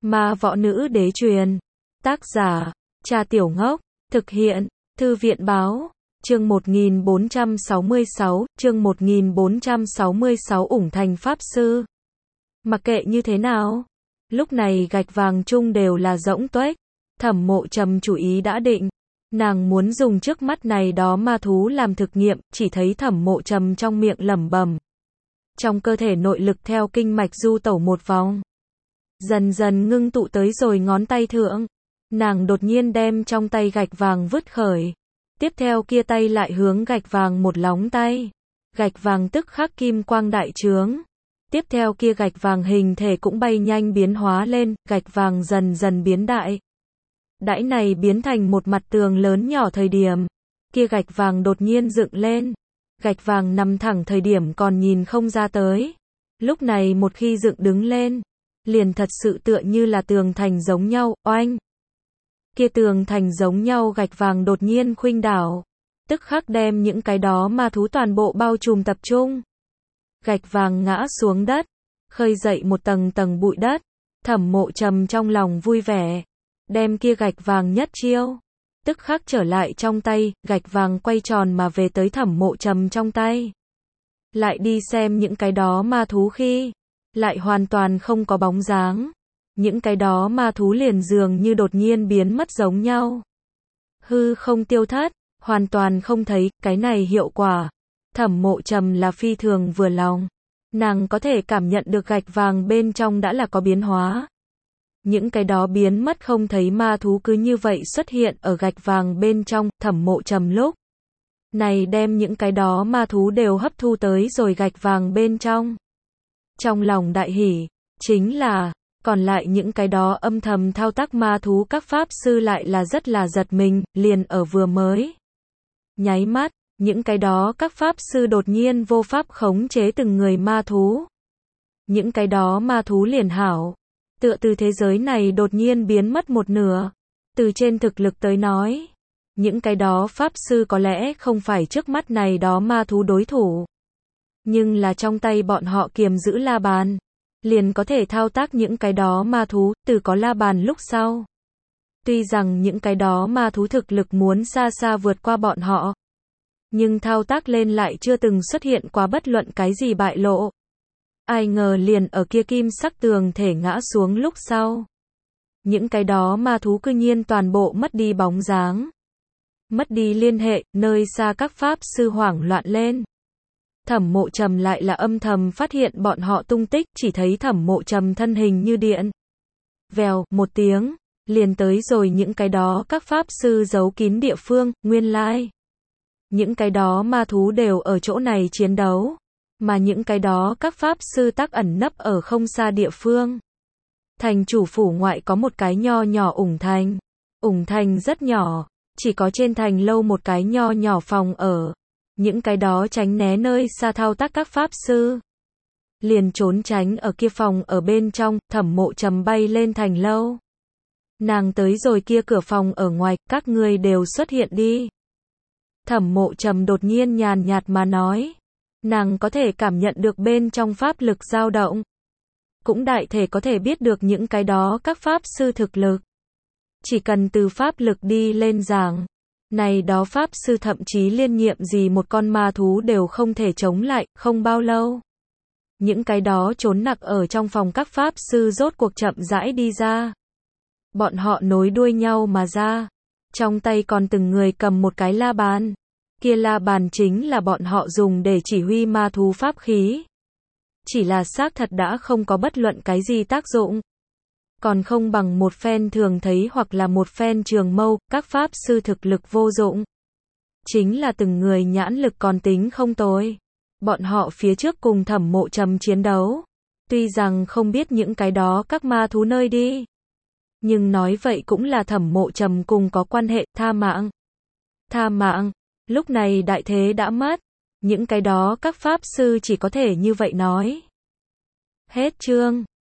Ma võ nữ đế truyền. Tác giả, Trà Tiểu Ngốc. Thực hiện, Thư viện báo. Chương 1466, chương 1466 ủng thành Pháp Sư. Mặc kệ như thế nào, lúc này gạch vàng chung đều là rỗng tuếch. Thẩm Mộ Trầm chủ ý đã định. Nàng muốn dùng trước mắt này đó ma thú làm thực nghiệm, chỉ thấy Thẩm Mộ Trầm trong miệng lẩm bẩm. Trong cơ thể nội lực theo kinh mạch du tẩu một vòng. Dần dần ngưng tụ tới rồi ngón tay thượng. Nàng đột nhiên đem trong tay gạch vàng vứt khởi. Tiếp theo kia tay lại hướng gạch vàng một lóng tay. Gạch vàng tức khắc kim quang đại trướng. Tiếp theo kia gạch vàng hình thể cũng bay nhanh biến hóa lên, gạch vàng dần dần biến đại. Đãi này biến thành một mặt tường lớn nhỏ thời điểm. Kia gạch vàng đột nhiên dựng lên. Gạch vàng nằm thẳng thời điểm còn nhìn không ra tới. Lúc này một khi dựng đứng lên, liền thật sự tựa như là tường thành giống nhau, oanh. Kia tường thành giống nhau gạch vàng đột nhiên khuynh đảo. Tức khắc đem những cái đó ma thú toàn bộ bao trùm tập trung. Gạch vàng ngã xuống đất, khơi dậy một tầng tầng bụi đất. Thẩm Mộ Trầm trong lòng vui vẻ. Đem kia gạch vàng nhất chiêu. Tức khắc trở lại trong tay, gạch vàng quay tròn mà về tới Thẩm Mộ Trầm trong tay. Lại đi xem những cái đó ma thú khi, lại hoàn toàn không có bóng dáng. Những cái đó ma thú liền dường như đột nhiên biến mất giống nhau. Hư không tiêu thất, hoàn toàn không thấy, cái này hiệu quả. Thẩm Mộ Trầm là phi thường vừa lòng. Nàng có thể cảm nhận được gạch vàng bên trong đã là có biến hóa. Những cái đó biến mất không thấy ma thú cứ như vậy xuất hiện ở gạch vàng bên trong. Thẩm Mộ Trầm lúc này đem những cái đó ma thú đều hấp thu tới rồi gạch vàng bên trong. Trong lòng đại hỉ, chính là, còn lại những cái đó âm thầm thao tác ma thú các pháp sư lại là rất là giật mình, liền ở vừa mới. Nháy mắt, những cái đó các pháp sư đột nhiên vô pháp khống chế từng người ma thú. Những cái đó ma thú liền hảo. Tựa từ thế giới này đột nhiên biến mất một nửa. Từ trên thực lực tới nói, những cái đó pháp sư có lẽ không phải trước mắt này đó ma thú đối thủ. Nhưng là trong tay bọn họ kiềm giữ la bàn, liền có thể thao tác những cái đó ma thú, từ có la bàn lúc sau. Tuy rằng những cái đó ma thú thực lực muốn xa xa vượt qua bọn họ, nhưng thao tác lên lại chưa từng xuất hiện qua bất luận cái gì bại lộ. Ai ngờ liền ở kia kim sắc tường thể ngã xuống lúc sau. Những cái đó ma thú cư nhiên toàn bộ mất đi bóng dáng. Mất đi liên hệ, nơi xa các pháp sư hoảng loạn lên. Thẩm Mộ Trầm lại là âm thầm phát hiện bọn họ tung tích, chỉ thấy Thẩm Mộ Trầm thân hình như điện. Vèo, một tiếng, liền tới rồi những cái đó các pháp sư giấu kín địa phương, nguyên lai. Những cái đó ma thú đều ở chỗ này chiến đấu. Mà những cái đó các pháp sư tác ẩn nấp ở không xa địa phương. Thành chủ phủ ngoại có một cái nho nhỏ ủng thành. Ủng thành rất nhỏ, chỉ có trên thành lâu một cái nho nhỏ phòng ở. Những cái đó tránh né nơi xa thao tác các pháp sư. Liền trốn tránh ở kia phòng ở bên trong. Thẩm Mộ Trầm bay lên thành lâu. Nàng tới rồi kia cửa phòng ở ngoài, các ngươi đều xuất hiện đi. Thẩm Mộ Trầm đột nhiên nhàn nhạt mà nói. Nàng có thể cảm nhận được bên trong pháp lực dao động. Cũng đại thể có thể biết được những cái đó các pháp sư thực lực. Chỉ cần từ pháp lực đi lên giảng. Này đó pháp sư thậm chí liên nhiệm gì một con ma thú đều không thể chống lại, không bao lâu. Những cái đó trốn nặc ở trong phòng các pháp sư rốt cuộc chậm rãi đi ra. Bọn họ nối đuôi nhau mà ra. Trong tay còn từng người cầm một cái la bàn. Kia la bàn chính là bọn họ dùng để chỉ huy ma thú pháp khí. Chỉ là xác thật đã không có bất luận cái gì tác dụng. Còn không bằng một phen thường thấy hoặc là một phen trường mâu, các pháp sư thực lực vô dụng. Chính là từng người nhãn lực còn tính không tồi. Bọn họ phía trước cùng Thẩm Mộ Trầm chiến đấu. Tuy rằng không biết những cái đó các ma thú nơi đi. Nhưng nói vậy cũng là Thẩm Mộ Trầm cùng có quan hệ, tha mạng. Tha mạng. Lúc này đại thế đã mất. Những cái đó các pháp sư chỉ có thể như vậy nói. Hết chương.